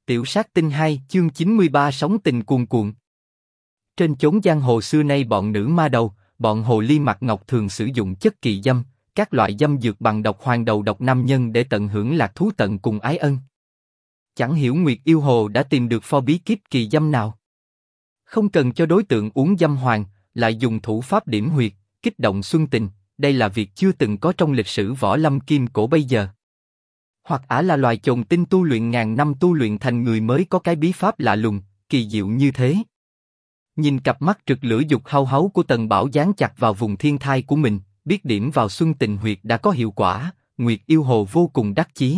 Tiểu sát tinh 2 chương 93 sóng tình cuồn cuộn. Trên chốn giang hồ xưa nay bọn nữ ma đầu, bọn hồ ly mặt ngọc thường sử dụng chất kỳ dâm, các loại dâm dược bằng độc hoàng đầu độc nam nhân để tận hưởng lạc thú tận cùng ái ân. Chẳng hiểu Nguyệt Yêu Hồ đã tìm được pho bí kíp kỳ dâm nào. Không cần cho đối tượng uống dâm hoàng, lại dùng thủ pháp điểm huyệt, kích động xuân tình, đây là việc chưa từng có trong lịch sử võ lâm kim cổ bây giờ. Hoặc ả là loài chồn tinh tu luyện ngàn năm tu luyện thành người mới có cái bí pháp lạ lùng, kỳ diệu như thế. Nhìn cặp mắt rực lửa dục hau háu của Tần Bảo dán chặt vào vùng thiên thai của mình, biết điểm vào xuân tình huyệt đã có hiệu quả, Nguyệt Yêu Hồ vô cùng đắc chí.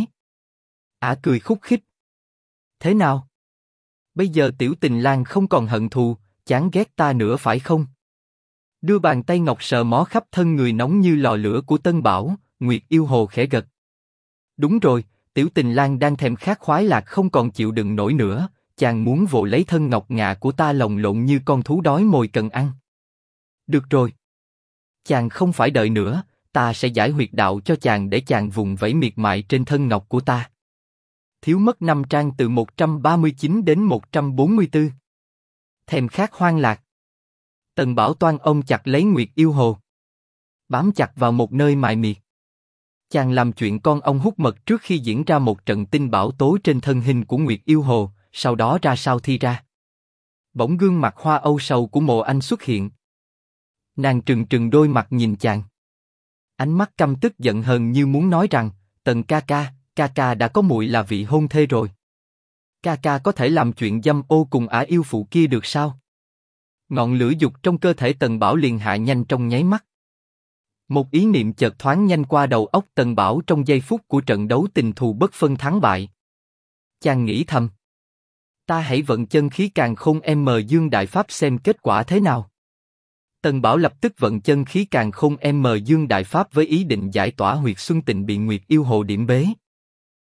Ả cười khúc khích. Thế nào? Bây giờ Tiểu Tình Lang không còn hận thù, chán ghét ta nữa phải không? Đưa bàn tay ngọc sờ mó khắp thân người nóng như lò lửa của Tân Bảo, Nguyệt Yêu Hồ khẽ gật. Đúng rồi, Tiểu Tình Lang đang thèm khát khoái lạc không còn chịu đựng nổi nữa, chàng muốn vồ lấy thân ngọc ngà của ta lồng lộn như con thú đói mồi cần ăn. Được rồi. Chàng không phải đợi nữa, ta sẽ giải huyệt đạo cho chàng để chàng vùng vẫy miệt mại trên thân ngọc của ta. Thiếu mất 5 trang từ 139 đến 144. Thèm khát hoang lạc. Tần Bảo toan ôm chặt lấy Nguyệt Yêu Hồ, bám chặt vào một nơi mại miệt. Chàng làm chuyện con ong hút mật trước khi diễn ra một trận tinh bảo tố trên thân hình của Nguyệt Yêu Hồ, sau đó ra sao thi ra. Bỗng gương mặt hoa âu sầu của Mộ Anh xuất hiện. Nàng trừng trừng đôi mặt nhìn chàng. Ánh mắt căm tức giận hờn như muốn nói rằng, Tần ca ca đã có muội là vị hôn thê rồi. Ca ca có thể làm chuyện dâm ô cùng ả yêu phụ kia được sao? Ngọn lửa dục trong cơ thể Tần Bảo liền hạ nhanh trong nháy mắt. Một ý niệm chợt thoáng nhanh qua đầu óc Tần Bảo trong giây phút của trận đấu tình thù bất phân thắng bại. Chàng nghĩ thầm, ta hãy vận chân khí càn khôn dương đại pháp xem kết quả thế nào. Tần Bảo lập tức vận chân khí càn khôn dương đại pháp với ý định giải tỏa huyệt xuân tình bị Nguyệt Yêu Hồ điểm bế.